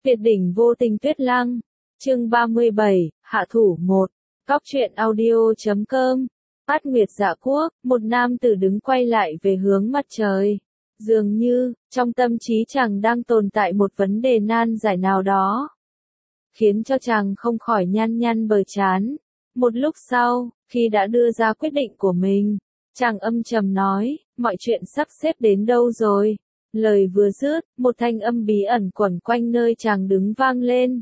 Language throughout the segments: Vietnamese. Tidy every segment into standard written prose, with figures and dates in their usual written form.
Tuyệt đỉnh vô tình Tuyết Lăng. Chương 37, Hạ thủ 1. Cóc truyện audio.com. Bát Nguyệt Dạ Quốc, một nam tử đứng quay lại về hướng mặt trời. Dường như, trong tâm trí chàng đang tồn tại một vấn đề nan giải nào đó, khiến cho chàng không khỏi nhăn nhăn bờ trán. Một lúc sau, khi đã đưa ra quyết định của mình, chàng âm trầm nói, mọi chuyện sắp xếp đến đâu rồi? Lời vừa dứt, một thanh âm bí ẩn quẩn quanh nơi chàng đứng vang lên.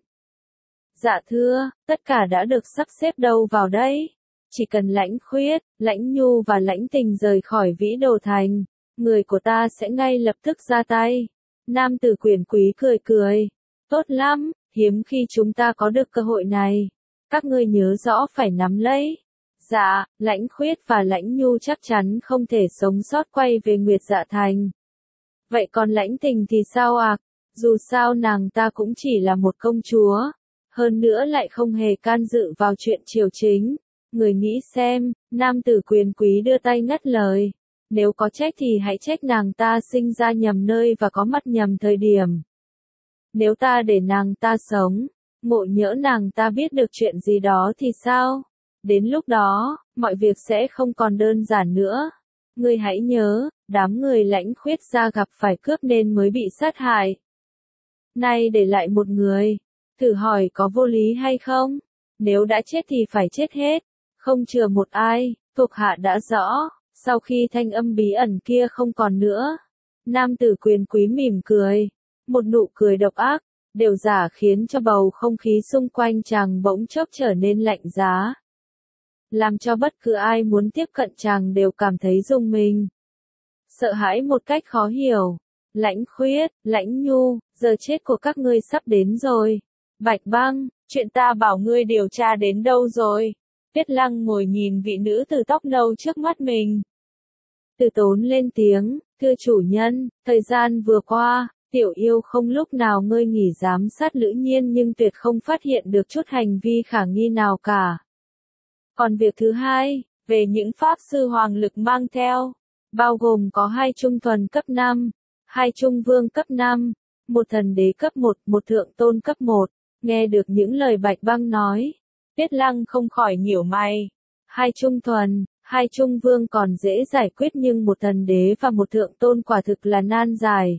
Dạ thưa, tất cả đã được sắp xếp đâu vào đây? Chỉ cần Lãnh Khuyết, Lãnh Nhu và Lãnh Tình rời khỏi Vĩ Đồ Thành, người của ta sẽ ngay lập tức ra tay. Nam tử quyền quý cười cười. Tốt lắm, hiếm khi chúng ta có được cơ hội này. Các ngươi nhớ rõ phải nắm lấy. Dạ, Lãnh Khuyết và Lãnh Nhu chắc chắn không thể sống sót quay về Nguyệt Dạ Thành. Vậy còn Lãnh Tình thì sao ạ? Dù sao nàng ta cũng chỉ là một công chúa, hơn nữa lại không hề can dự vào chuyện triều chính. Người nghĩ xem, nam tử quyền quý đưa tay ngắt lời. Nếu có trách thì hãy trách nàng ta sinh ra nhầm nơi và có mặt nhầm thời điểm. Nếu ta để nàng ta sống, ngộ nhỡ nàng ta biết được chuyện gì đó thì sao? Đến lúc đó, mọi việc sẽ không còn đơn giản nữa. Ngươi hãy nhớ, đám người Lãnh Khuyết gia gặp phải cướp nên mới bị sát hại. Nay để lại một người, thử hỏi có vô lý hay không? Nếu đã chết thì phải chết hết, không chừa một ai. Thuộc hạ đã rõ. Sau khi thanh âm bí ẩn kia không còn nữa, nam tử quyền quý mỉm cười, một nụ cười độc ác, đều giả khiến cho bầu không khí xung quanh chàng bỗng chốc trở nên lạnh giá, làm cho bất cứ ai muốn tiếp cận chàng đều cảm thấy rùng mình, sợ hãi một cách khó hiểu. Lãnh Khuyết, Lãnh Nhu, giờ chết của các ngươi sắp đến rồi. Bạch Băng, chuyện ta bảo ngươi điều tra đến đâu rồi? Tuyết Lăng ngồi nhìn vị nữ tử tóc nâu trước mắt mình. Từ Tốn lên tiếng, thưa chủ nhân, thời gian vừa qua, tiểu yêu không lúc nào ngơi nghỉ giám sát Lữ Nhiên nhưng tuyệt không phát hiện được chút hành vi khả nghi nào cả. Còn việc thứ hai, về những pháp sư hoàng lực mang theo, bao gồm có 2 trung thuần cấp 5, 2 trung vương cấp 5, một thần đế cấp 1, một thượng tôn cấp 1, nghe được những lời Bạch Băng nói. Tuyết Lăng không khỏi nhíu mày. 2 trung thuần, 2 trung vương còn dễ giải quyết nhưng một thần đế và một thượng tôn quả thực là nan giải.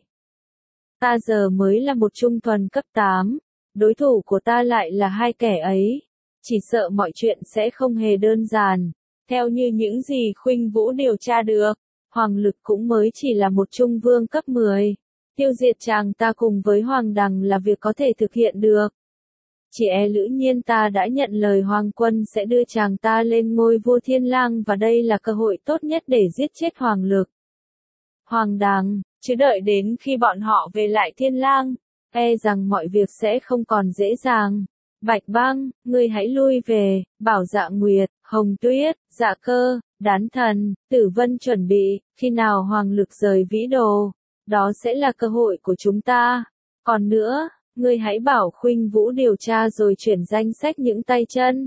Ta giờ mới là một trung thuần cấp 8, đối thủ của ta lại là 2 kẻ ấy. Chỉ sợ mọi chuyện sẽ không hề đơn giản. Theo như những gì Khuynh Vũ điều tra được, Hoàng Lực cũng mới chỉ là một trung vương cấp 10. Tiêu diệt chàng ta cùng với Hoàng Đằng là việc có thể thực hiện được. Chỉ e Lữ Nhiên ta đã nhận lời Hoàng quân sẽ đưa chàng ta lên ngôi vua Thiên Lang và đây là cơ hội tốt nhất để giết chết Hoàng Lực. Hoàng Đằng, chứ đợi đến khi bọn họ về lại Thiên Lang, e rằng mọi việc sẽ không còn dễ dàng. Bạch Băng, ngươi hãy lui về, bảo Dạ Nguyệt, Hồng Tuyết, Dạ Cơ, Đán Thần, Tử Vân chuẩn bị, khi nào Hoàng Lực rời Vĩ Đồ, đó sẽ là cơ hội của chúng ta. Còn nữa, ngươi hãy bảo Khuynh Vũ điều tra rồi chuyển danh sách những tay chân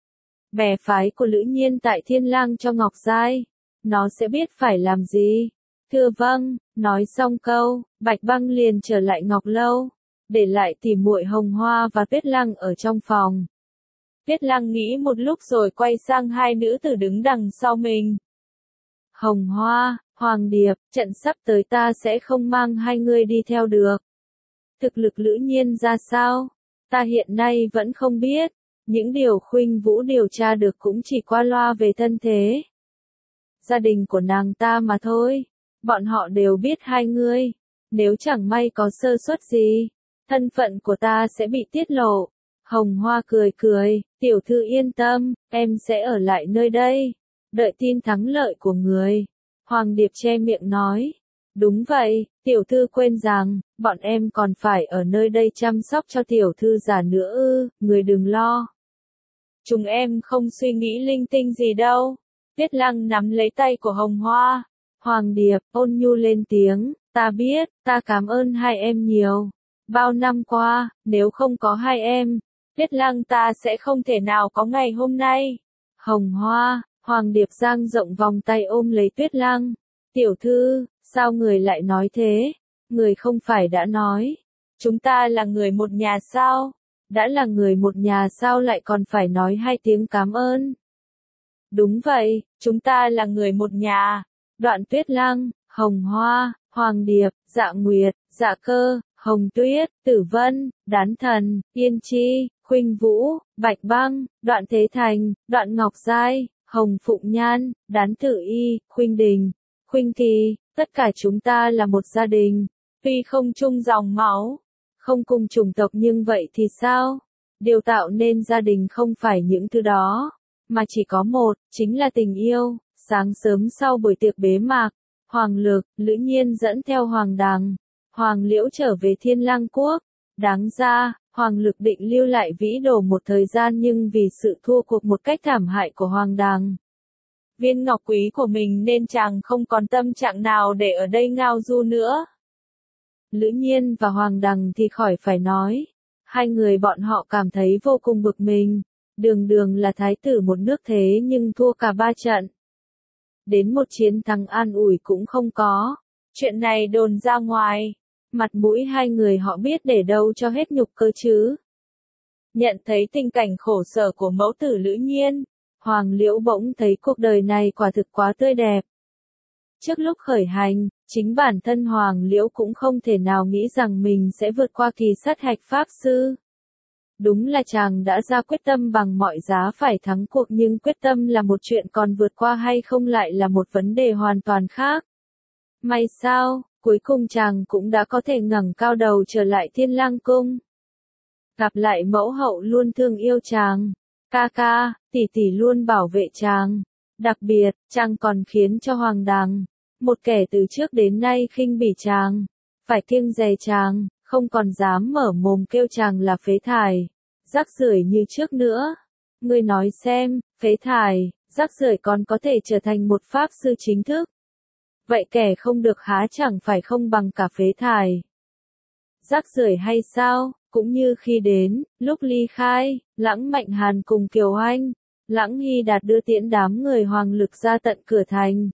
bè phái của Lữ Nhiên tại Thiên Lang cho Ngọc Giai. Nó sẽ biết phải làm gì. Thưa vâng, nói xong câu, Bạch Băng liền trở lại Ngọc Lâu, để lại tỉ muội Hồng Hoa và Tuyết Lăng ở trong phòng. Tuyết Lăng nghĩ một lúc rồi quay sang 2 nữ tử đứng đằng sau mình. Hồng Hoa, Hoàng Điệp, trận sắp tới ta sẽ không mang 2 người đi theo được. Thực lực Lữ Nhiên ra sao? Ta hiện nay vẫn không biết. Những điều Khuynh Vũ điều tra được cũng chỉ qua loa về thân thế gia đình của nàng ta mà thôi. Bọn họ đều biết 2 người. Nếu chẳng may có sơ suất gì, thân phận của ta sẽ bị tiết lộ. Hồng Hoa cười cười, tiểu thư yên tâm, em sẽ ở lại nơi đây, đợi tin thắng lợi của người. Hoàng Điệp che miệng nói. Đúng vậy, tiểu thư quên rằng, bọn em còn phải ở nơi đây chăm sóc cho tiểu thư già nữa ư, người đừng lo. Chúng em không suy nghĩ linh tinh gì đâu. Tuyết Lăng nắm lấy tay của Hồng Hoa. Hoàng Điệp, ôn nhu lên tiếng, ta biết, ta cảm ơn 2 em nhiều. Bao năm qua, nếu không có 2 em, Tuyết Lăng ta sẽ không thể nào có ngày hôm nay. Hồng Hoa, Hoàng Điệp dang rộng vòng tay ôm lấy Tuyết Lăng. Tiểu thư, sao người lại nói thế? Người không phải đã nói, Chúng ta là người một nhà sao? Đã là người một nhà sao lại còn phải nói 2 tiếng cảm ơn? Đúng vậy, chúng ta là người một nhà. Đoạn Tuyết Lăng, Hồng Hoa, Hoàng Điệp, Dạ Nguyệt, Dạ Cơ, Hồng Tuyết, Tử Vân, Đán Thần, Yên Chi, Khuynh Vũ, Bạch Băng, Đoạn Thế Thành, Đoạn Ngọc Giai, Hồng Phụng Nhan, Đán Tử Y, Khuynh Đình, Khuynh Kỳ, tất cả chúng ta là một gia đình. Tuy không chung dòng máu, không cùng chủng tộc nhưng vậy thì sao? Điều tạo nên gia đình không phải những thứ đó, mà chỉ có một, chính là tình yêu. Sáng sớm sau buổi tiệc bế mạc, Hoàng Lực, Lữ Nhiên dẫn theo Hoàng Đằng, Hoàng Liễu trở về Thiên Lang Quốc. Đáng ra, Hoàng Lực định lưu lại Vĩ Đồ một thời gian nhưng vì sự thua cuộc một cách thảm hại của Hoàng Đằng, viên ngọc quý của mình nên chàng không còn tâm trạng nào để ở đây ngao du nữa. Lữ Nhiên và Hoàng Đằng thì khỏi phải nói. Hai người bọn họ cảm thấy vô cùng bực mình. Đường đường là thái tử một nước thế nhưng thua cả 3 trận. Đến một chiến thắng an ủi cũng không có. Chuyện này đồn ra ngoài. Mặt mũi hai người họ biết để đâu cho hết nhục cơ chứ. Nhận thấy tình cảnh khổ sở của mẫu tử Lữ Nhiên, Hoàng Liễu bỗng thấy cuộc đời này quả thực quá tươi đẹp. Trước lúc khởi hành, chính bản thân Hoàng Liễu cũng không thể nào nghĩ rằng mình sẽ vượt qua kỳ sát hạch pháp sư. Đúng là chàng đã ra quyết tâm bằng mọi giá phải thắng cuộc nhưng quyết tâm là một chuyện còn vượt qua hay không lại là một vấn đề hoàn toàn khác. May sao, cuối cùng chàng cũng đã có thể ngẩng cao đầu trở lại Thiên Lang Cung. Gặp lại mẫu hậu luôn thương yêu chàng. Ca ca, tỷ tỷ luôn bảo vệ chàng. Đặc biệt, chàng còn khiến cho Hoàng Đằng, một kẻ từ trước đến nay khinh bỉ chàng, phải kiêng dè chàng, không còn dám mở mồm kêu chàng là phế thải, rác rưởi như trước nữa. Ngươi nói xem, phế thải, rác rưởi còn có thể trở thành một pháp sư chính thức. Vậy kẻ không được há chẳng phải không bằng cả phế thải. Rác rưởi hay sao? Cũng như khi đến, lúc ly khai, Lãng Mạnh Hàn cùng Kiều Anh, Lãng Hy Đạt đưa tiễn đám người Hoàng Lực ra tận cửa thành.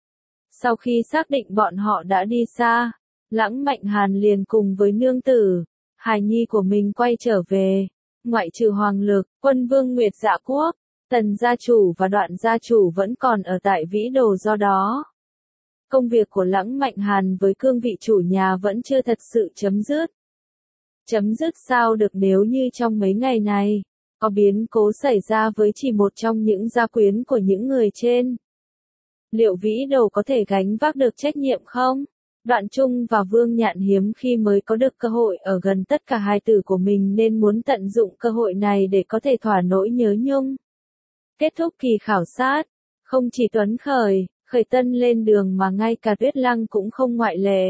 Sau khi xác định bọn họ đã đi xa, Lãng Mạnh Hàn liền cùng với nương tử, hài nhi của mình quay trở về. Ngoại trừ Hoàng Lực, Quân Vương Nguyệt Dạ Quốc, Tần gia chủ và Đoạn gia chủ vẫn còn ở tại Vĩ Đồ, do đó công việc của Lãng Mạnh Hàn với cương vị chủ nhà vẫn chưa thật sự chấm dứt. Chấm dứt sao được nếu như trong mấy ngày này, có biến cố xảy ra với chỉ một trong những gia quyến của những người trên. Liệu Vĩ Đồ có thể gánh vác được trách nhiệm không? Đoạn Trung và Vương Nhạn hiếm khi mới có được cơ hội ở gần tất cả hài tử của mình nên muốn tận dụng cơ hội này để có thể thỏa nỗi nhớ nhung. Kết thúc kỳ khảo sát, không chỉ Tuấn Khởi, Khởi Tân lên đường mà ngay cả Tuyết Lăng cũng không ngoại lệ.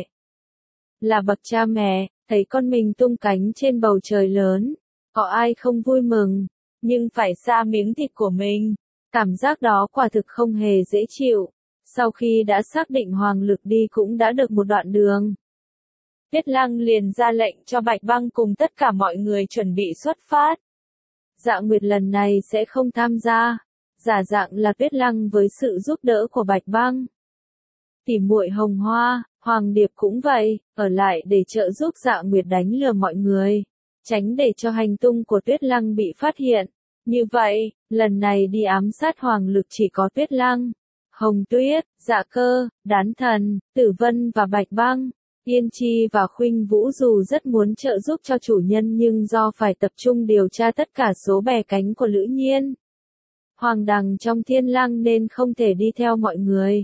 Là bậc cha mẹ, thấy con mình tung cánh trên bầu trời lớn, có ai không vui mừng, nhưng phải xa miếng thịt của mình. Cảm giác đó quả thực không hề dễ chịu. Sau khi đã xác định Hoàng Lực đi cũng đã được một đoạn đường, Tuyết Lăng liền ra lệnh cho Bạch Băng cùng tất cả mọi người chuẩn bị xuất phát. Dạ Nguyệt lần này sẽ không tham gia, giả dạng là Tuyết Lăng với sự giúp đỡ của Bạch Băng. Tỉ muội Hồng Hoa, Hoàng Điệp cũng vậy, ở lại để trợ giúp Dạ Nguyệt đánh lừa mọi người, tránh để cho hành tung của Tuyết Lăng bị phát hiện. Như vậy, lần này đi ám sát Hoàng Lực chỉ có Tuyết Lăng, Hồng Tuyết, Dạ Cơ, Đán Thần, Tử Vân và Bạch Băng. Yên Chi và Khuynh Vũ dù rất muốn trợ giúp cho chủ nhân nhưng do phải tập trung điều tra tất cả số bè cánh của Lữ Nhiên, Hoàng Đằng trong Thiên Lang nên không thể đi theo mọi người.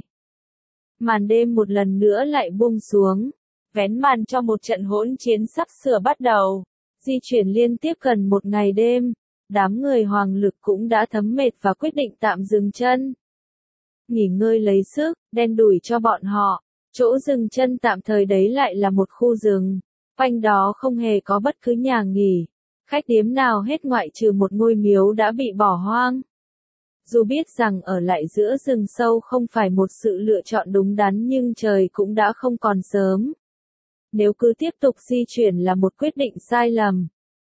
Màn đêm một lần nữa lại buông xuống, vén màn cho một trận hỗn chiến sắp sửa bắt đầu. Di chuyển liên tiếp gần một ngày đêm, đám người Hoàng Lực cũng đã thấm mệt và quyết định tạm dừng chân. Nghỉ ngơi lấy sức, đen đủi cho bọn họ. Chỗ dừng chân tạm thời đấy lại là một khu rừng. Quanh đó không hề có bất cứ nhà nghỉ, khách điếm nào hết ngoại trừ một ngôi miếu đã bị bỏ hoang. Dù biết rằng ở lại giữa rừng sâu không phải một sự lựa chọn đúng đắn nhưng trời cũng đã không còn sớm. Nếu cứ tiếp tục di chuyển là một quyết định sai lầm.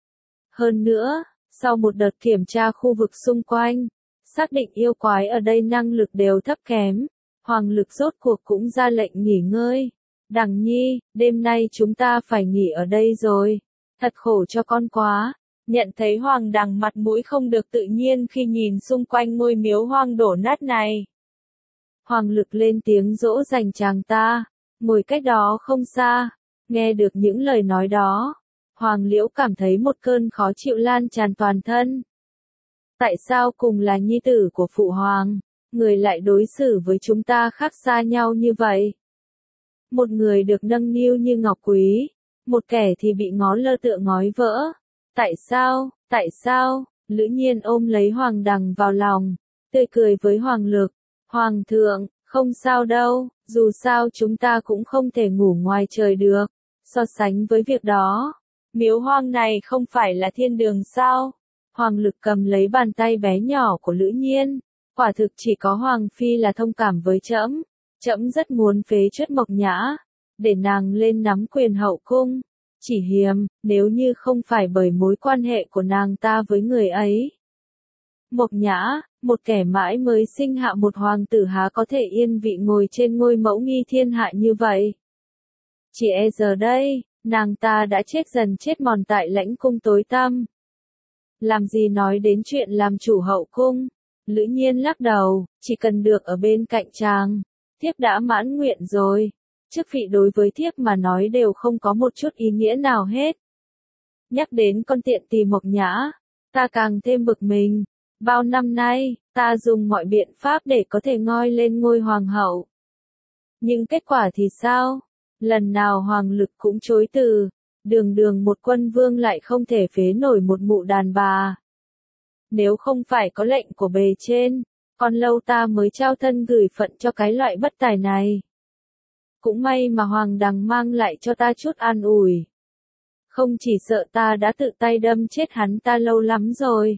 Hơn nữa, sau một đợt kiểm tra khu vực xung quanh, xác định yêu quái ở đây năng lực đều thấp kém, Hoàng Lực rốt cuộc cũng ra lệnh nghỉ ngơi. Đằng Nhi, đêm nay chúng ta phải nghỉ ở đây rồi. Thật khổ cho con quá. Nhận thấy Hoàng Đằng mặt mũi không được tự nhiên khi nhìn xung quanh ngôi miếu hoang đổ nát này. Hoàng Lực lên tiếng dỗ dành chàng ta, ngồi cách đó không xa. Nghe được những lời nói đó, Hoàng Liễu cảm thấy một cơn khó chịu lan tràn toàn thân. Tại sao cùng là nhi tử của Phụ Hoàng, người lại đối xử với chúng ta khác xa nhau như vậy? Một người được nâng niu như ngọc quý, một kẻ thì bị ngó lơ tựa ngói vỡ. Tại sao? Lữ Nhiên ôm lấy Hoàng Đằng vào lòng, tươi cười với Hoàng Lực. Hoàng thượng, không sao đâu, dù sao chúng ta cũng không thể ngủ ngoài trời được. So sánh với việc đó, miếu hoang này không phải là thiên đường sao? Hoàng Lực cầm lấy bàn tay bé nhỏ của Lữ Nhiên. Quả thực chỉ có Hoàng Phi là thông cảm với trẫm. Trẫm rất muốn phế truất Mộc Nhã, để nàng lên nắm quyền hậu cung. Chỉ hiềm, nếu như không phải bởi mối quan hệ của nàng ta với người ấy. Mộc Nhã, một kẻ mãi mới sinh hạ một hoàng tử há có thể yên vị ngồi trên ngôi mẫu nghi thiên hạ như vậy. Chỉ e giờ đây, nàng ta đã chết dần chết mòn tại lãnh cung tối tăm. Làm gì nói đến chuyện làm chủ hậu cung? Lữ Nhiên lắc đầu, chỉ cần được ở bên cạnh chàng, thiếp đã mãn nguyện rồi. Chức vị đối với thiếp mà nói đều không có một chút ý nghĩa nào hết. Nhắc đến con tiện tỳ Mộc Nhã, ta càng thêm bực mình. Bao năm nay, ta dùng mọi biện pháp để có thể ngoi lên ngôi hoàng hậu. Nhưng kết quả thì sao? Lần nào Hoàng Lực cũng chối từ, đường một quân vương lại không thể phế nổi một mụ đàn bà. Nếu không phải có lệnh của bề trên, còn lâu ta mới trao thân gửi phận cho cái loại bất tài này. Cũng may mà Hoàng Đằng mang lại cho ta chút an ủi. Không chỉ sợ ta đã tự tay đâm chết hắn ta lâu lắm rồi.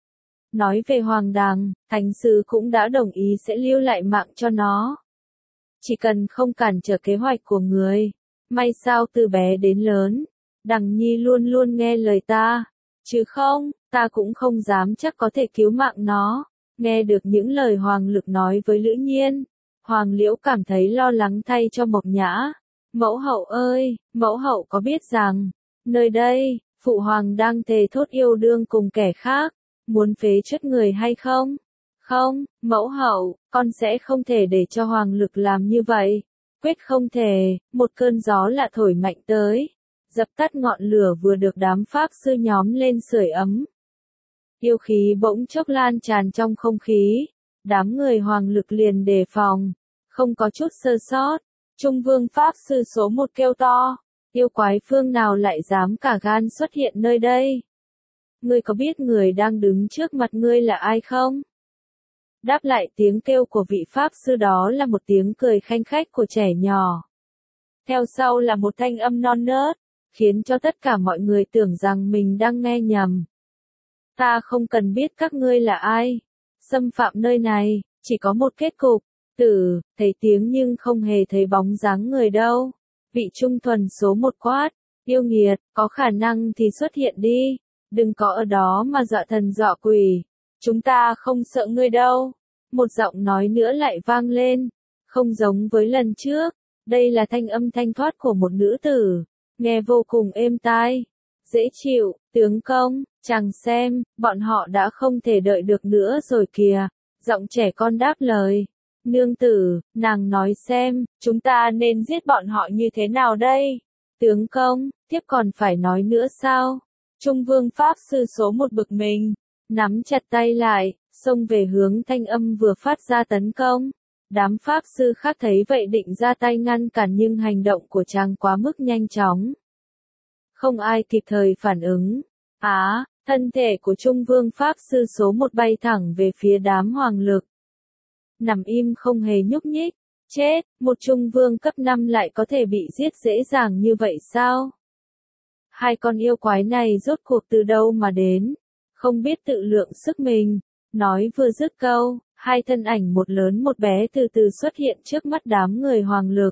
Nói về Hoàng Đằng, Thánh sứ cũng đã đồng ý sẽ lưu lại mạng cho nó. Chỉ cần không cản trở kế hoạch của người. May sao từ bé đến lớn, Đằng Nhi luôn luôn nghe lời ta. Chứ không, ta cũng không dám chắc có thể cứu mạng nó. Nghe được những lời Hoàng Lực nói với Lữ Nhiên, Hoàng Liễu cảm thấy lo lắng thay cho Mộc Nhã. Mẫu hậu ơi, mẫu hậu có biết rằng, nơi đây, Phụ Hoàng đang thề thốt yêu đương cùng kẻ khác, muốn phế truất người hay không? Không, mẫu hậu, con sẽ không thể để cho Hoàng Lực làm như vậy. Quyết không thể. Một cơn gió lạ thổi mạnh tới, dập tắt ngọn lửa vừa được đám pháp sư nhóm lên sưởi ấm. Yêu khí bỗng chốc lan tràn trong không khí, đám người Hoàng Lực liền đề phòng, không có chút sơ sót. Trung vương pháp sư số 1 kêu to, yêu quái phương nào lại dám cả gan xuất hiện nơi đây? Ngươi có biết người đang đứng trước mặt ngươi là ai không? Đáp lại tiếng kêu của vị pháp sư đó là một tiếng cười khanh khách của trẻ nhỏ. Theo sau là một thanh âm non nớt, khiến cho tất cả mọi người tưởng rằng mình đang nghe nhầm. Ta không cần biết các ngươi là ai. Xâm phạm nơi này, chỉ có một kết cục. Tử, thấy tiếng nhưng không hề thấy bóng dáng người đâu. Vị trung thuần số 1 quát, yêu nghiệt, có khả năng thì xuất hiện đi. Đừng có ở đó mà dọa thần dọa quỷ. Chúng ta không sợ ngươi đâu. Một giọng nói nữa lại vang lên. Không giống với lần trước. Đây là thanh âm thanh thoát của một nữ tử. Nghe vô cùng êm tai. Dễ chịu, tướng công, chàng xem, bọn họ đã không thể đợi được nữa rồi kìa. Giọng trẻ con đáp lời. Nương tử, nàng nói xem, chúng ta nên giết bọn họ như thế nào đây? Tướng công, tiếp còn phải nói nữa sao? Trung vương pháp sư số 1 bực mình, nắm chặt tay lại, xông về hướng thanh âm vừa phát ra tấn công. Đám pháp sư khác thấy vậy định ra tay ngăn cản nhưng hành động của chàng quá mức nhanh chóng. Không ai kịp thời phản ứng. Thân thể của Trung vương pháp sư số 1 bay thẳng về phía đám Hoàng Lực. Nằm im không hề nhúc nhích. Chết, một Trung vương cấp 5 lại có thể bị giết dễ dàng như vậy sao? Hai con yêu quái này rốt cuộc từ đâu mà đến? Không biết tự lượng sức mình. Nói vừa dứt câu, hai thân ảnh một lớn một bé từ từ xuất hiện trước mắt đám người Hoàng Lực.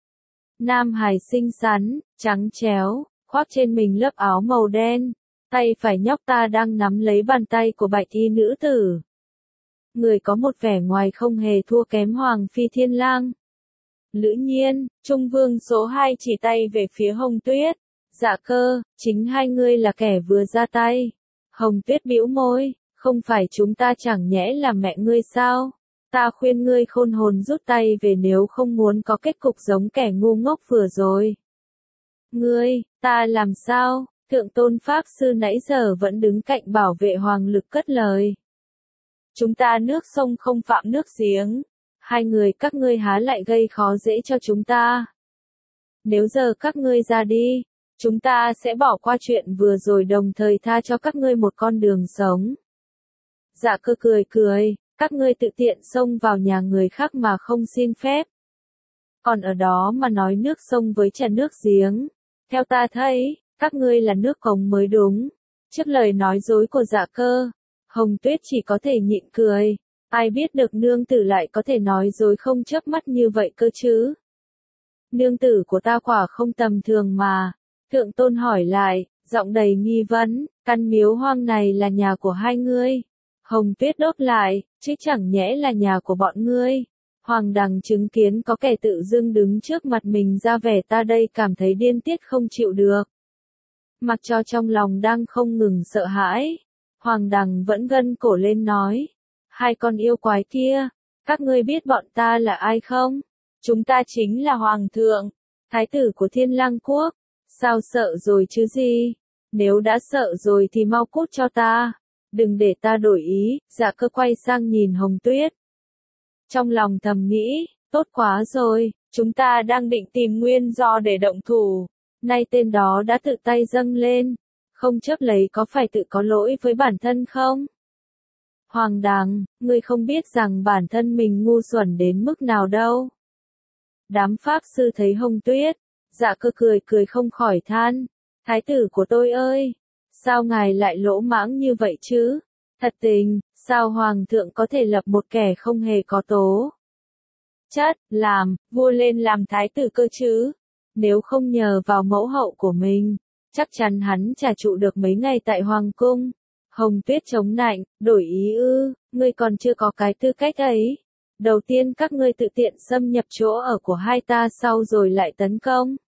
Nam hài xinh xắn, trắng tréo, khoác trên mình lớp áo màu đen. Tay phải nhóc ta đang nắm lấy bàn tay của bạch y nữ tử. Người có một vẻ ngoài không hề thua kém Hoàng Phi Thiên Lang. Lữ Nhiên, Trung Vương số 2 chỉ tay về phía Hồng Tuyết. Dạ cơ, chính hai ngươi là kẻ vừa ra tay. Hồng Tuyết bĩu môi, không phải chúng ta chẳng nhẽ là mẹ ngươi sao? Ta khuyên ngươi khôn hồn rút tay về nếu không muốn có kết cục giống kẻ ngu ngốc vừa rồi. Ngươi, ta làm sao? Thượng tôn Pháp Sư nãy giờ vẫn đứng cạnh bảo vệ Hoàng Lực cất lời. Chúng ta nước sông không phạm nước giếng. Hai người các ngươi há lại gây khó dễ cho chúng ta. Nếu giờ các ngươi ra đi, chúng ta sẽ bỏ qua chuyện vừa rồi đồng thời tha cho các ngươi một con đường sống. Dạ cơ cười cười, các ngươi tự tiện xông vào nhà người khác mà không xin phép. Còn ở đó mà nói nước sông với trà nước giếng. Theo ta thấy, các ngươi là nước cống mới đúng. Trước lời nói dối của Dạ cơ, Hồng Tuyết chỉ có thể nhịn cười. Ai biết được nương tử lại có thể nói dối không chớp mắt như vậy cơ chứ? Nương tử của ta quả không tầm thường mà. Thượng tôn hỏi lại, giọng đầy nghi vấn, căn miếu hoang này là nhà của hai ngươi. Hồng Tuyết đốt lại, chứ chẳng nhẽ là nhà của bọn ngươi. Hoàng đằng chứng kiến có kẻ tự dưng đứng trước mặt mình ra vẻ ta đây cảm thấy điên tiết không chịu được. Mặc cho trong lòng đang không ngừng sợ hãi. Hoàng đằng vẫn gân cổ lên nói. Hai con yêu quái kia, các ngươi biết bọn ta là ai không? Chúng ta chính là Hoàng thượng, Thái tử của Thiên Lang Quốc. Sao sợ rồi chứ gì? Nếu đã sợ rồi thì mau cút cho ta. Đừng để ta đổi ý. Dạ cơ quay sang nhìn Hồng Tuyết. Trong lòng thầm nghĩ, tốt quá rồi, chúng ta đang định tìm nguyên do để động thủ. Nay tên đó đã tự tay dâng lên. Không chấp lấy có phải tự có lỗi với bản thân không? Hoàng đằng, ngươi không biết rằng bản thân mình ngu xuẩn đến mức nào đâu. Đám Pháp Sư thấy Hồng Tuyết, Dạ cơ cười cười không khỏi than. Thái tử của tôi ơi, sao ngài lại lỗ mãng như vậy chứ? Thật tình, sao Hoàng thượng có thể lập một kẻ không hề có tố chất, làm, vua lên làm thái tử cơ chứ? Nếu không nhờ vào mẫu hậu của mình, chắc chắn hắn chả trụ được mấy ngày tại Hoàng cung. Hồng Tuyết chống nạnh, đổi ý ư, ngươi còn chưa có cái tư cách ấy. Đầu tiên các ngươi tự tiện xâm nhập chỗ ở của hai ta sau rồi lại tấn công.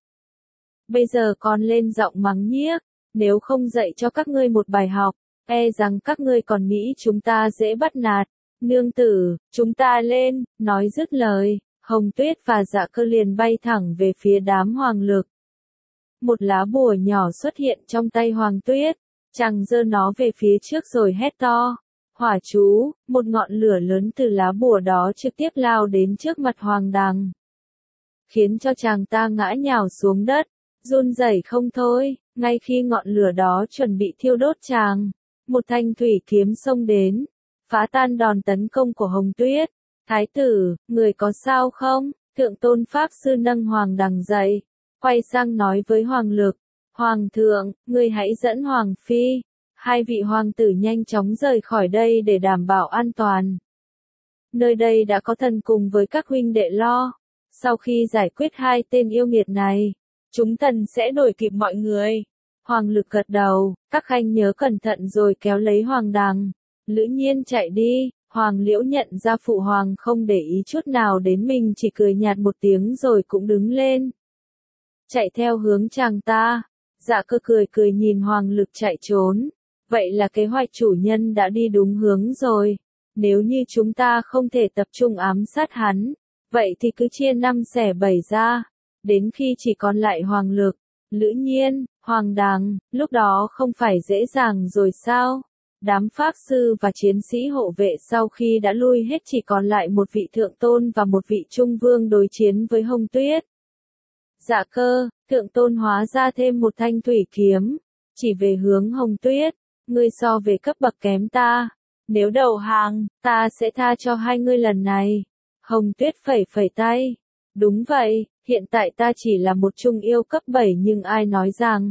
Bây giờ còn lên giọng mắng nhiếc, nếu không dạy cho các ngươi một bài học, e rằng các ngươi còn nghĩ chúng ta dễ bắt nạt. Nương tử, chúng ta lên, nói dứt lời, Hồng Tuyết và Dạ cơ liền bay thẳng về phía đám Hoàng Lực. Một lá bùa nhỏ xuất hiện trong tay Hoàng Tuyết, chàng giơ nó về phía trước rồi hét to. Hỏa chú, một ngọn lửa lớn từ lá bùa đó trực tiếp lao đến trước mặt Hoàng đằng. Khiến cho chàng ta ngã nhào xuống đất, run rẩy không thôi, ngay khi ngọn lửa đó chuẩn bị thiêu đốt chàng. Một thanh thủy kiếm xông đến, phá tan đòn tấn công của Hồng Tuyết. Thái tử, người có sao không? Thượng tôn Pháp Sư nâng Hoàng đằng dậy, quay sang nói với Hoàng Lực. Hoàng thượng, người hãy dẫn Hoàng Phi, hai vị hoàng tử nhanh chóng rời khỏi đây để đảm bảo an toàn. Nơi đây đã có thần cùng với các huynh đệ lo. Sau khi giải quyết hai tên yêu nghiệt này, chúng thần sẽ đuổi kịp mọi người. Hoàng Lực gật đầu, các khanh nhớ cẩn thận rồi kéo lấy Hoàng đằng. Lữ Nhiên chạy đi, Hoàng Liễu nhận ra phụ hoàng không để ý chút nào đến mình chỉ cười nhạt một tiếng rồi cũng đứng lên. Chạy theo hướng chàng ta. Dạ cơ cười cười nhìn Hoàng Lực chạy trốn. Vậy là kế hoạch chủ nhân đã đi đúng hướng rồi. Nếu như chúng ta không thể tập trung ám sát hắn, vậy thì cứ chia 5 xẻ 7 ra. Đến khi chỉ còn lại Hoàng Lực, Lữ Nhiên, Hoàng đằng, lúc đó không phải dễ dàng rồi sao? Đám Pháp Sư và chiến sĩ hộ vệ sau khi đã lui hết chỉ còn lại một vị thượng tôn và một vị trung vương đối chiến với Hồng Tuyết. Dạ cơ, thượng tôn hóa ra thêm một thanh thủy kiếm, chỉ về hướng Hồng Tuyết. Ngươi so về cấp bậc kém ta, nếu đầu hàng, ta sẽ tha cho hai ngươi lần này. Hồng Tuyết phẩy phẩy tay. Đúng vậy, hiện tại ta chỉ là một trung yêu cấp 7 nhưng ai nói rằng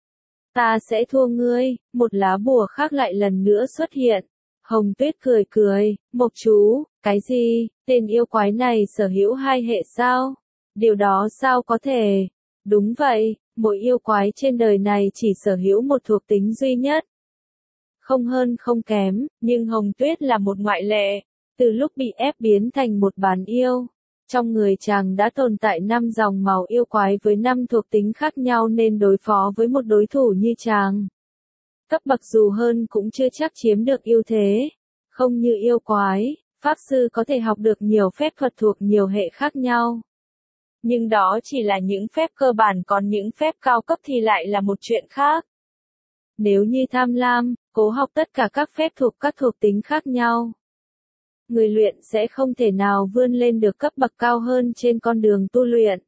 ta sẽ thua ngươi. Một lá bùa khác lại lần nữa xuất hiện. Hồng Tuyết cười cười, Mộc chú, cái gì, tên yêu quái này sở hữu hai hệ sao? Điều đó sao có thể? Đúng vậy, mỗi yêu quái trên đời này chỉ sở hữu một thuộc tính duy nhất. Không hơn không kém, nhưng Hồng Tuyết là một ngoại lệ. Từ lúc bị ép biến thành một bán yêu, Trong người chàng đã tồn tại 5 dòng máu yêu quái với 5 thuộc tính khác nhau nên đối phó với một đối thủ như chàng. Cấp bậc dù hơn cũng chưa chắc chiếm được ưu thế. Không như yêu quái, Pháp Sư có thể học được nhiều phép thuật thuộc nhiều hệ khác nhau. Nhưng đó chỉ là những phép cơ bản, còn những phép cao cấp thì lại là một chuyện khác. Nếu như tham lam, cố học tất cả các phép thuộc các thuộc tính khác nhau, người luyện sẽ không thể nào vươn lên được cấp bậc cao hơn trên con đường tu luyện.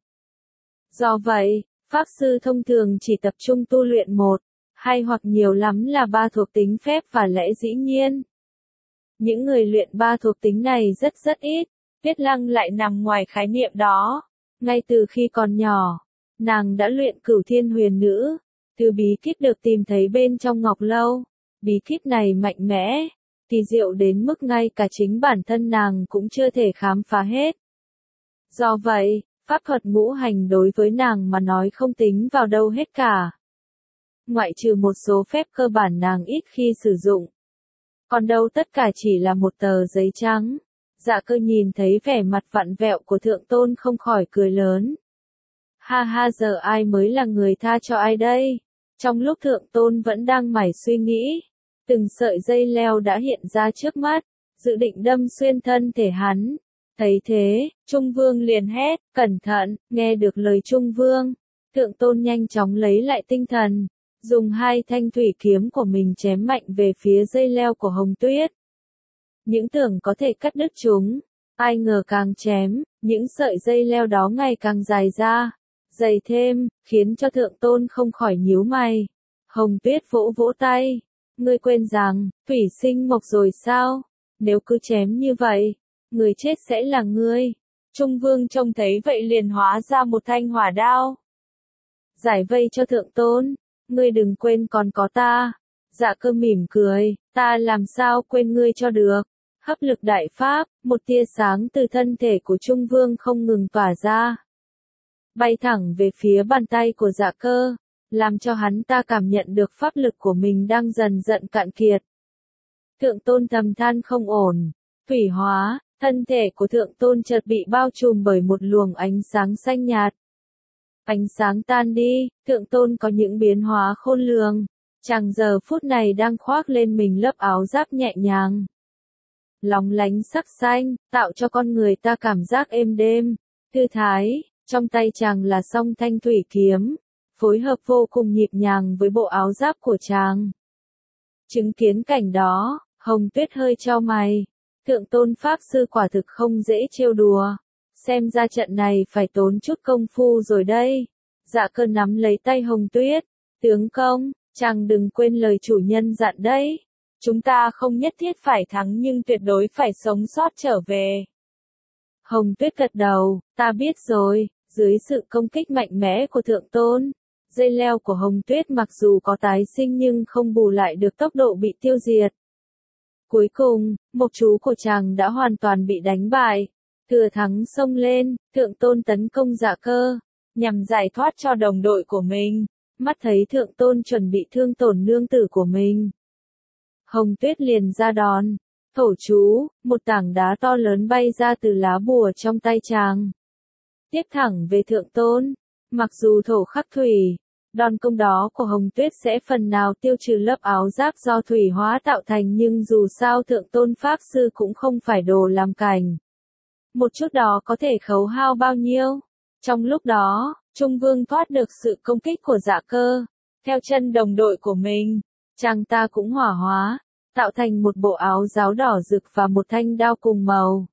Do vậy, Pháp Sư thông thường chỉ tập trung tu luyện một, hay hoặc nhiều lắm là 3 thuộc tính phép và lẽ dĩ nhiên. Những người luyện 3 thuộc tính này rất ít, Tuyết Lăng lại nằm ngoài khái niệm đó. Ngay từ khi còn nhỏ, nàng đã luyện Cửu Thiên Huyền Nữ, từ bí kíp được tìm thấy bên trong Ngọc Lâu. Bí kíp này mạnh mẽ, kỳ diệu đến mức ngay cả chính bản thân nàng cũng chưa thể khám phá hết. Do vậy, pháp thuật ngũ hành đối với nàng mà nói không tính vào đâu hết cả. Ngoại trừ một số phép cơ bản nàng ít khi sử dụng. Còn đâu tất cả chỉ là một tờ giấy trắng. Dạ Cơ nhìn thấy vẻ mặt vặn vẹo của Thượng Tôn không khỏi cười lớn. Ha ha, giờ ai mới là người tha cho ai đây? Trong lúc Thượng Tôn vẫn đang mải suy nghĩ, từng sợi dây leo đã hiện ra trước mắt, dự định đâm xuyên thân thể hắn. Thấy thế, Trung Vương liền hét, cẩn thận. Nghe được lời Trung Vương, Thượng Tôn nhanh chóng lấy lại tinh thần, dùng 2 thanh thủy kiếm của mình chém mạnh về phía dây leo của Hồng Tuyết. Những tưởng có thể cắt đứt chúng, ai ngờ càng chém, những sợi dây leo đó ngày càng dài ra, dày thêm, khiến cho Thượng Tôn không khỏi nhíu mày. Hồng Tuyết vỗ vỗ tay, ngươi quên rằng, thủy sinh mộc rồi sao? Nếu cứ chém như vậy, người chết sẽ là ngươi. Trung Vương trông thấy vậy liền hóa ra một thanh hỏa đao. Giải vây cho Thượng Tôn, ngươi đừng quên còn có ta. Dạ Cơ mỉm cười, ta làm sao quên ngươi cho được. Hấp lực đại pháp, một tia sáng từ thân thể của Trung Vương không ngừng tỏa ra, bay thẳng về phía bàn tay của Dạ Cơ, làm cho hắn ta cảm nhận được pháp lực của mình đang dần dần cạn kiệt. Thượng Tôn thầm than không ổn, thủy hóa, thân thể của Thượng Tôn chợt bị bao trùm bởi một luồng ánh sáng xanh nhạt. Ánh sáng tan đi, Thượng Tôn có những biến hóa khôn lường, chàng giờ phút này đang khoác lên mình lớp áo giáp nhẹ nhàng, lóng lánh sắc xanh, tạo cho con người ta cảm giác êm đêm, thư thái. Trong tay chàng là song thanh thủy kiếm, phối hợp vô cùng nhịp nhàng với bộ áo giáp của chàng. Chứng kiến cảnh đó, Hồng Tuyết hơi chau mày. Thượng Tôn Pháp Sư quả thực không dễ trêu đùa. Xem ra trận này phải tốn chút công phu rồi đây. Dạ Cơ nắm lấy tay Hồng Tuyết. Tướng công, chàng đừng quên lời chủ nhân dặn đấy. Chúng ta không nhất thiết phải thắng nhưng tuyệt đối phải sống sót trở về. Hồng Tuyết gật đầu, ta biết rồi. Dưới sự công kích mạnh mẽ của Thượng Tôn, dây leo của Hồng Tuyết mặc dù có tái sinh nhưng không bù lại được tốc độ bị tiêu diệt. Cuối cùng, mộc chú của chàng đã hoàn toàn bị đánh bại. Thừa thắng xông lên, Thượng Tôn tấn công Dạ Cơ, nhằm giải thoát cho đồng đội của mình. Mắt thấy Thượng Tôn chuẩn bị thương tổn nương tử của mình, Hồng Tuyết liền ra đòn. Thổ chú, một tảng đá to lớn bay ra từ lá bùa trong tay chàng, tiếp thẳng về Thượng Tôn. Mặc dù thổ khắc thủy, đòn công đó của Hồng Tuyết sẽ phần nào tiêu trừ lớp áo giáp do thủy hóa tạo thành nhưng dù sao Thượng Tôn Pháp Sư cũng không phải đồ làm cảnh. Một chút đó có thể khấu hao bao nhiêu. Trong lúc đó, Trung Vương thoát được sự công kích của Dạ Cơ. Theo chân đồng đội của mình, chàng ta cũng hỏa hóa, tạo thành một bộ áo giáo đỏ rực và một thanh đao cùng màu.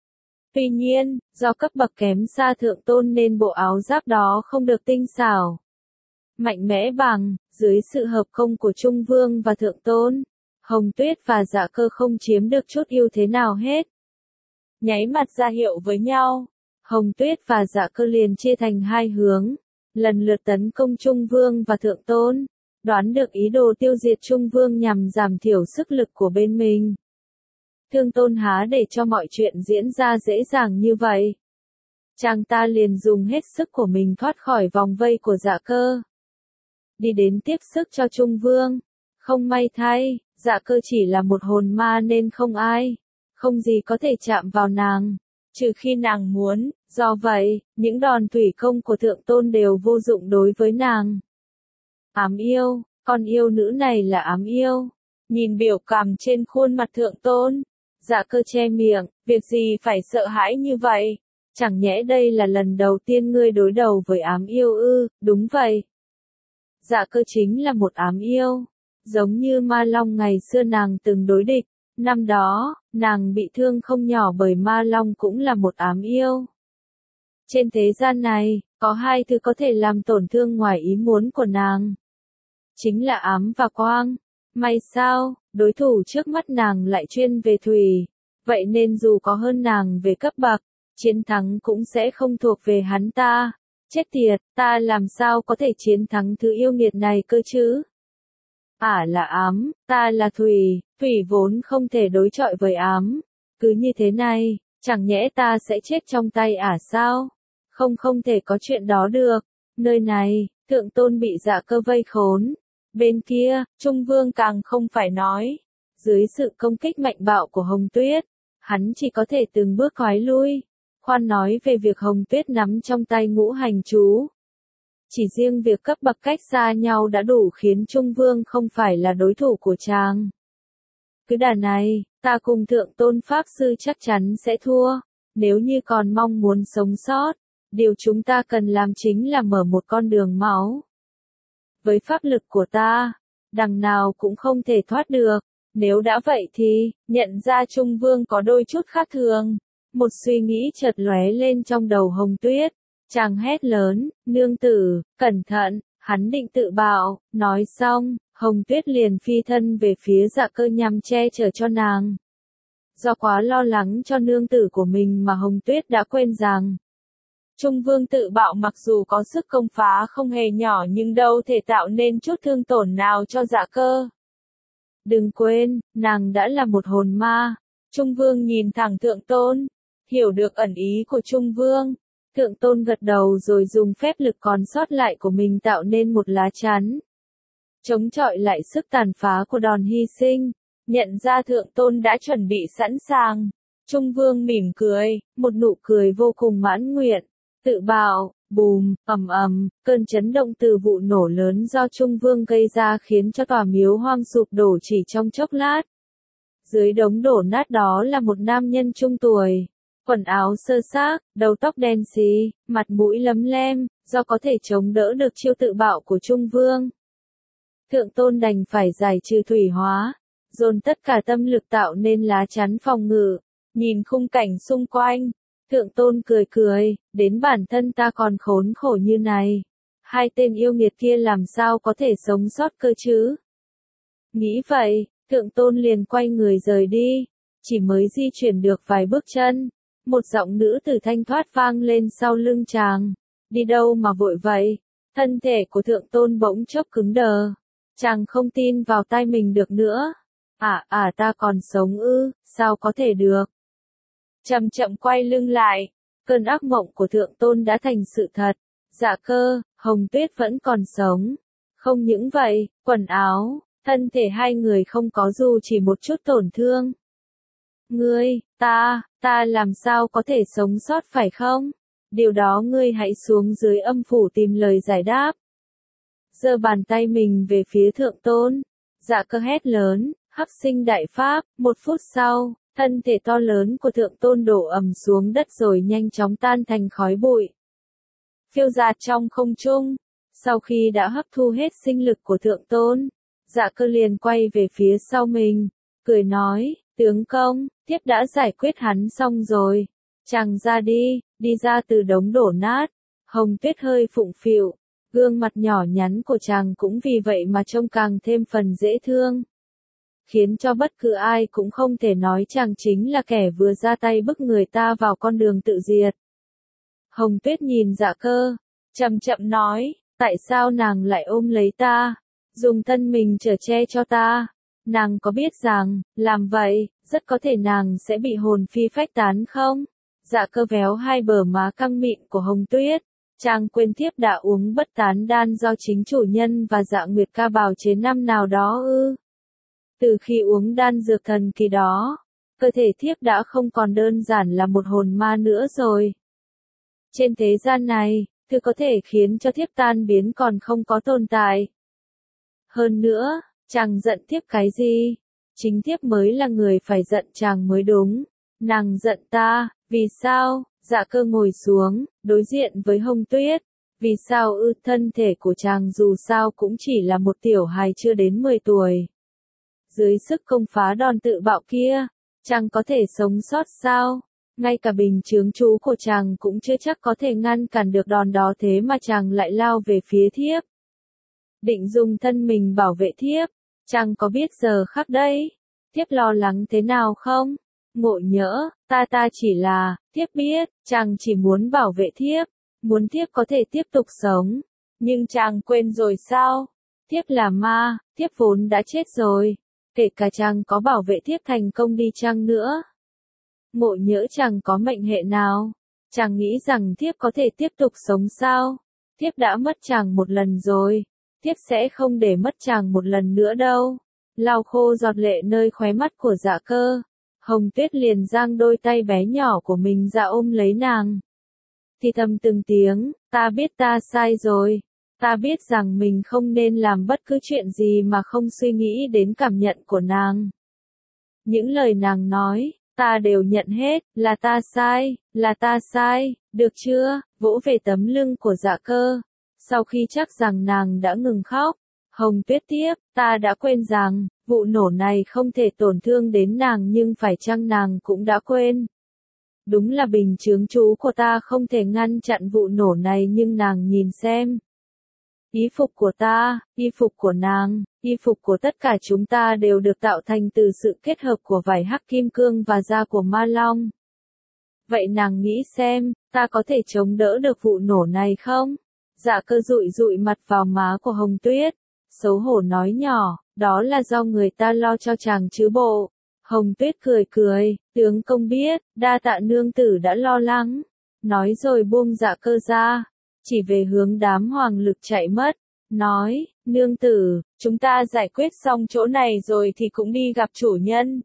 Tuy nhiên, do cấp bậc kém xa Thượng Tôn nên bộ áo giáp đó không được tinh xảo, mạnh mẽ bằng. Dưới sự hợp công của Trung Vương và Thượng Tôn, Hồng Tuyết và Dạ Cơ không chiếm được chút ưu thế nào hết. Nháy mặt ra hiệu với nhau, Hồng Tuyết và Dạ Cơ liền chia thành 2 hướng, lần lượt tấn công Trung Vương và Thượng Tôn, đoán được ý đồ tiêu diệt Trung Vương nhằm giảm thiểu sức lực của bên mình. Thương Tôn há để cho mọi chuyện diễn ra dễ dàng như vậy. Chàng ta liền dùng hết sức của mình thoát khỏi vòng vây của Dạ Cơ, đi đến tiếp sức cho Trung Vương. Không may thay, Dạ Cơ chỉ là một hồn ma nên không gì có thể chạm vào nàng. Trừ khi nàng muốn, Do vậy, những đòn thủy công của thượng tôn đều vô dụng đối với nàng. Ám yêu, con yêu nữ này là ám yêu. Nhìn biểu cảm trên khuôn mặt thượng tôn, Dạ Cơ che miệng, việc gì phải sợ hãi như vậy? Chẳng nhẽ đây là lần đầu tiên ngươi đối đầu với ám yêu ư? Đúng vậy. Dạ Cơ chính là một ám yêu. Giống như Ma Long ngày xưa nàng từng đối địch, năm đó, nàng bị thương không nhỏ bởi Ma Long cũng là một ám yêu. Trên thế gian này, có hai thứ có thể làm tổn thương ngoài ý muốn của nàng. Chính là ám và quang. May sao, đối thủ trước mắt nàng lại chuyên về thủy. Vậy nên dù có hơn nàng về cấp bậc, chiến thắng cũng sẽ không thuộc về hắn ta. Chết tiệt, ta làm sao có thể chiến thắng thứ yêu nghiệt này cơ chứ? Ả là ám, ta là thủy, thủy vốn không thể đối chọi với ám. Cứ như thế này, chẳng nhẽ ta sẽ chết trong tay Ả sao? Không thể có chuyện đó được. Nơi này, thượng tôn bị Dạ Cơ vây khốn. Bên kia, Trung Vương càng không phải nói. Dưới sự công kích mạnh bạo của Hồng Tuyết, hắn chỉ có thể từng bước thoái lui. Khoan nói về việc Hồng Tuyết nắm trong tay ngũ hành chú. Chỉ riêng việc cấp bậc cách xa nhau đã đủ khiến Trung Vương không phải là đối thủ của chàng. Cứ đà này, ta cùng thượng tôn Pháp Sư chắc chắn sẽ thua. Nếu như còn mong muốn sống sót, điều chúng ta cần làm chính là mở một con đường máu. Với pháp lực của ta, đằng nào cũng không thể thoát được. Nếu đã vậy thì, nhận ra Trung Vương có đôi chút khác thường. Một suy nghĩ chợt lóe lên trong đầu Hồng Tuyết. Chàng hét lớn, nương tử, cẩn thận, hắn định tự bạo. Nói xong, Hồng Tuyết liền phi thân về phía Dạ Cơ nhằm che chở cho nàng. Do quá lo lắng cho nương tử của mình mà Hồng Tuyết đã quên rằng, Trung Vương tự bạo mặc dù có sức công phá không hề nhỏ nhưng đâu thể tạo nên chút thương tổn nào cho Dạ Cơ. Đừng quên, nàng đã là một hồn ma. Trung Vương nhìn thẳng thượng tôn, hiểu được ẩn ý của Trung Vương. Thượng tôn gật đầu rồi dùng phép lực còn sót lại của mình tạo nên một lá chắn. Chống chọi lại sức tàn phá của đòn hy sinh. Nhận ra thượng tôn đã chuẩn bị sẵn sàng. Trung Vương mỉm cười, một nụ cười vô cùng mãn nguyện. Tự bạo, bùm, ầm ầm, cơn chấn động từ vụ nổ lớn do Trung Vương gây ra khiến cho tòa miếu hoang sụp đổ chỉ trong chốc lát. Dưới đống đổ nát đó là một nam nhân trung tuổi, quần áo sơ xác, đầu tóc đen xì, mặt mũi lấm lem, do có thể chống đỡ được chiêu tự bạo của Trung Vương. Thượng tôn đành phải giải trừ thủy hóa, dồn tất cả tâm lực tạo nên lá chắn phòng ngự, nhìn khung cảnh xung quanh. Thượng tôn cười cười, đến bản thân ta còn khốn khổ như này. Hai tên yêu nghiệt kia làm sao có thể sống sót cơ chứ? Nghĩ vậy, thượng tôn liền quay người rời đi. Chỉ mới di chuyển được vài bước chân, một giọng nữ tử thanh thoát vang lên sau lưng chàng. Đi đâu mà vội vậy? Thân thể của thượng tôn bỗng chốc cứng đờ. Chàng không tin vào tai mình được nữa. Ta còn sống ư, sao có thể được? Chậm chậm quay lưng lại, cơn ác mộng của thượng tôn đã thành sự thật. Dạ Cơ, Hồng Tuyết vẫn còn sống. Không những vậy, quần áo, thân thể hai người không có dù chỉ một chút tổn thương. Ngươi, ta làm sao có thể sống sót phải không? Điều đó ngươi hãy xuống dưới âm phủ tìm lời giải đáp. Giơ bàn tay mình về phía thượng tôn. Dạ Cơ hét lớn, hắc sinh đại pháp. Một phút sau, thân thể to lớn của thượng tôn đổ ầm xuống đất rồi nhanh chóng tan thành khói bụi. Phiêu dạt trong không trung. Sau khi đã hấp thu hết sinh lực của thượng tôn, Dạ Cơ liền quay về phía sau mình, cười nói, tướng công, thiếp đã giải quyết hắn xong rồi. Chàng ra đi ra từ đống đổ nát. Hồng Tuyết hơi phụng phịu, gương mặt nhỏ nhắn của chàng cũng vì vậy mà trông càng thêm phần dễ thương. Khiến cho bất cứ ai cũng không thể nói chàng chính là kẻ vừa ra tay bức người ta vào con đường tự diệt. Hồng Tuyết nhìn Dạ Cơ, chậm chậm nói, tại sao nàng lại ôm lấy ta, dùng thân mình chở che cho ta? Nàng có biết rằng, làm vậy, rất có thể nàng sẽ bị hồn phi phách tán không? Dạ Cơ véo hai bờ má căng mịn của Hồng Tuyết. Chàng quên thiếp đã uống bất tán đan do chính chủ nhân và Dạ Nguyệt Ca bào chế năm nào đó ư? Từ khi uống đan dược thần kỳ đó, cơ thể thiếp đã không còn đơn giản là một hồn ma nữa rồi. Trên thế gian này, thứ có thể khiến cho thiếp tan biến còn không có tồn tại. Hơn nữa, chàng giận thiếp cái gì? Chính thiếp mới là người phải giận chàng mới đúng. Nàng giận ta, vì sao? Dạ Cơ ngồi xuống, đối diện với Hồng Tuyết. Vì sao ư? Thân thể của chàng dù sao cũng chỉ là một tiểu hài chưa đến 10 tuổi. Dưới sức công phá đòn tự bạo kia, chàng có thể sống sót sao? Ngay cả bình chướng chú của chàng cũng chưa chắc có thể ngăn cản được đòn đó, thế mà chàng lại lao về phía thiếp. Định dùng thân mình bảo vệ thiếp, chàng có biết giờ khắc đây, thiếp lo lắng thế nào không? Ngộ Nhỡ, ta chỉ là, thiếp biết, chàng chỉ muốn bảo vệ thiếp, muốn thiếp có thể tiếp tục sống. Nhưng chàng quên rồi sao? Thiếp là ma, thiếp vốn đã chết rồi. Kể cả chàng có bảo vệ thiếp thành công đi chăng nữa. Ngộ Nhỡ chàng có mệnh hệ nào? Chàng nghĩ rằng thiếp có thể tiếp tục sống sao? Thiếp đã mất chàng một lần rồi. Thiếp sẽ không để mất chàng một lần nữa đâu. Lau khô giọt lệ nơi khóe mắt của Dạ Cơ. Hồng Tuyết liền giang đôi tay bé nhỏ của mình ra ôm lấy nàng. Thì thầm từng tiếng, ta biết ta sai rồi. Ta biết rằng mình không nên làm bất cứ chuyện gì mà không suy nghĩ đến cảm nhận của nàng. Những lời nàng nói, ta đều nhận hết, là ta sai, được chưa? Vỗ về tấm lưng của Dạ Cơ. Sau khi chắc rằng nàng đã ngừng khóc, Hồng Tuyết tiếp, ta đã quên rằng, vụ nổ này không thể tổn thương đến nàng, nhưng phải chăng nàng cũng đã quên. Đúng là bình chướng chú của ta không thể ngăn chặn vụ nổ này, nhưng nàng nhìn xem. Y phục của ta, y phục của nàng, y phục của tất cả chúng ta đều được tạo thành từ sự kết hợp của vảy hắc kim cương và da của ma long. Vậy nàng nghĩ xem, ta có thể chống đỡ được vụ nổ này không? Dạ Cơ dụi dụi mặt vào má của Hồng Tuyết, xấu hổ nói nhỏ, đó là do người ta lo cho chàng chứ bộ. Hồng Tuyết cười cười, tướng công biết, đa tạ nương tử đã lo lắng. Nói rồi buông Dạ Cơ ra, chỉ về hướng đám hoàng lực chạy mất, nói, nương tử, chúng ta giải quyết xong chỗ này rồi thì cũng đi gặp chủ nhân.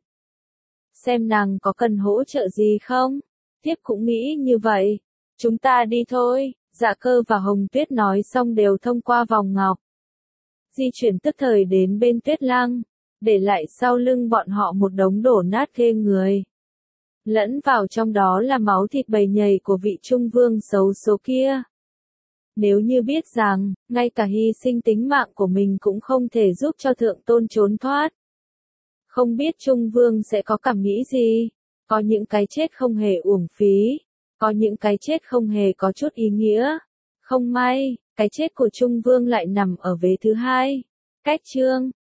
Xem nàng có cần hỗ trợ gì không? Thiếp cũng nghĩ như vậy. Chúng ta đi thôi. Dạ Cơ và Hồng Tuyết nói xong đều thông qua vòng ngọc. Di chuyển tức thời đến bên Tuyết Lăng, để lại sau lưng bọn họ một đống đổ nát ghê người. Lẫn vào trong đó là máu thịt bầy nhầy của vị trung vương xấu số kia. Nếu như biết rằng, ngay cả hy sinh tính mạng của mình cũng không thể giúp cho thượng tôn trốn thoát. Không biết trung vương sẽ có cảm nghĩ gì? Có những cái chết không hề uổng phí. Có những cái chết không hề có chút ý nghĩa. Không may, cái chết của Trung Vương lại nằm ở vế thứ hai. Cách chương